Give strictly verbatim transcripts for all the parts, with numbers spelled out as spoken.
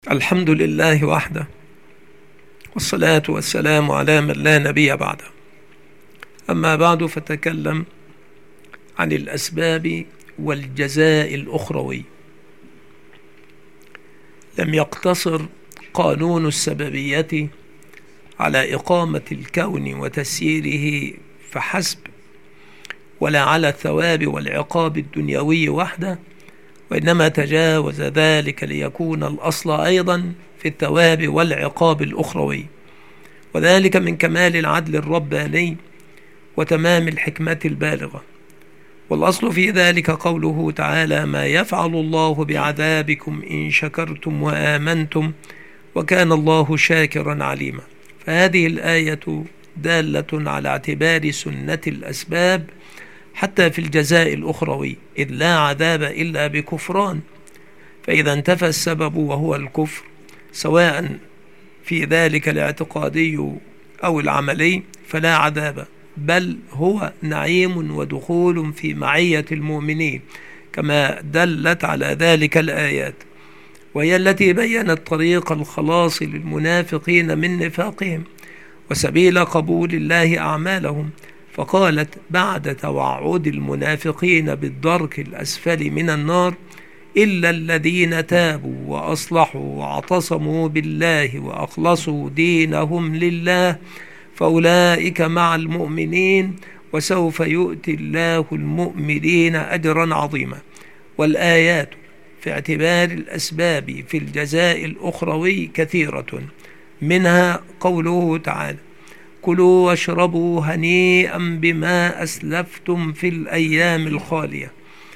الحمد لله وحده، والصلاة والسلام على من لا نبي بعده. أما بعد، فتكلم عن الأسباب والجزاء الأخروي. لم يقتصر قانون السببية على إقامة الكون وتسييره فحسب، ولا على الثواب والعقاب الدنيوي وحده، وإنما تجاوز ذلك ليكون الأصل أيضا في الثواب والعقاب الأخروي، وذلك من كمال العدل الرباني وتمام الحكمة البالغة. والأصل في ذلك قوله تعالى: ما يفعل الله بعذابكم إن شكرتم وآمنتم وكان الله شاكرا عليما. فهذه الآية دالة على اعتبار سنة الأسباب حتى في الجزاء الأخروي، إذ لا عذاب إلا بكفران. فإذا انتفى السبب وهو الكفر، سواء في ذلك الاعتقادي أو العملي، فلا عذاب، بل هو نعيم ودخول في معية المؤمنين، كما دلت على ذلك الآيات، وهي التي بيّنت طريق الخلاص للمنافقين من نفاقهم وسبيل قبول الله أعمالهم. فقالت بعد توعد المنافقين بالدرك الأسفل من النار: إلا الذين تابوا وأصلحوا واعتصموا بالله وأخلصوا دينهم لله فأولئك مع المؤمنين وسوف يؤتي الله المؤمنين أجرا عظيما. والآيات في اعتبار الأسباب في الجزاء الأخروي كثيرة، منها قوله تعالى: كلوا واشربوا هنيئا بما أسلفتم في الأيام الخالية،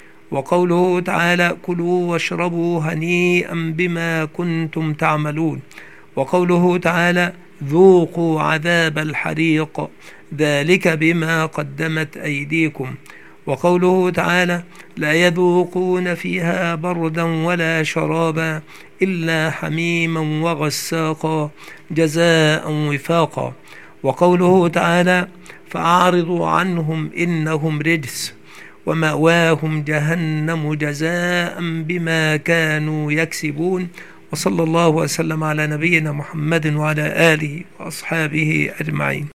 وقوله تعالى: كلوا واشربوا هنيئا بما كنتم تعملون، وقوله تعالى: ذوقوا عذاب الحريق ذلك بما قدمت أيديكم، وقوله تعالى: لا يذوقون فيها بردا ولا شرابا إلا حميما وغساقا جزاء وفاقا، وقوله تعالى: فأعرضوا عنهم إنهم رجس ومأواهم جهنم جزاء بما كانوا يكسبون. وصلى الله وسلم على نبينا محمد وعلى آله وأصحابه أجمعين.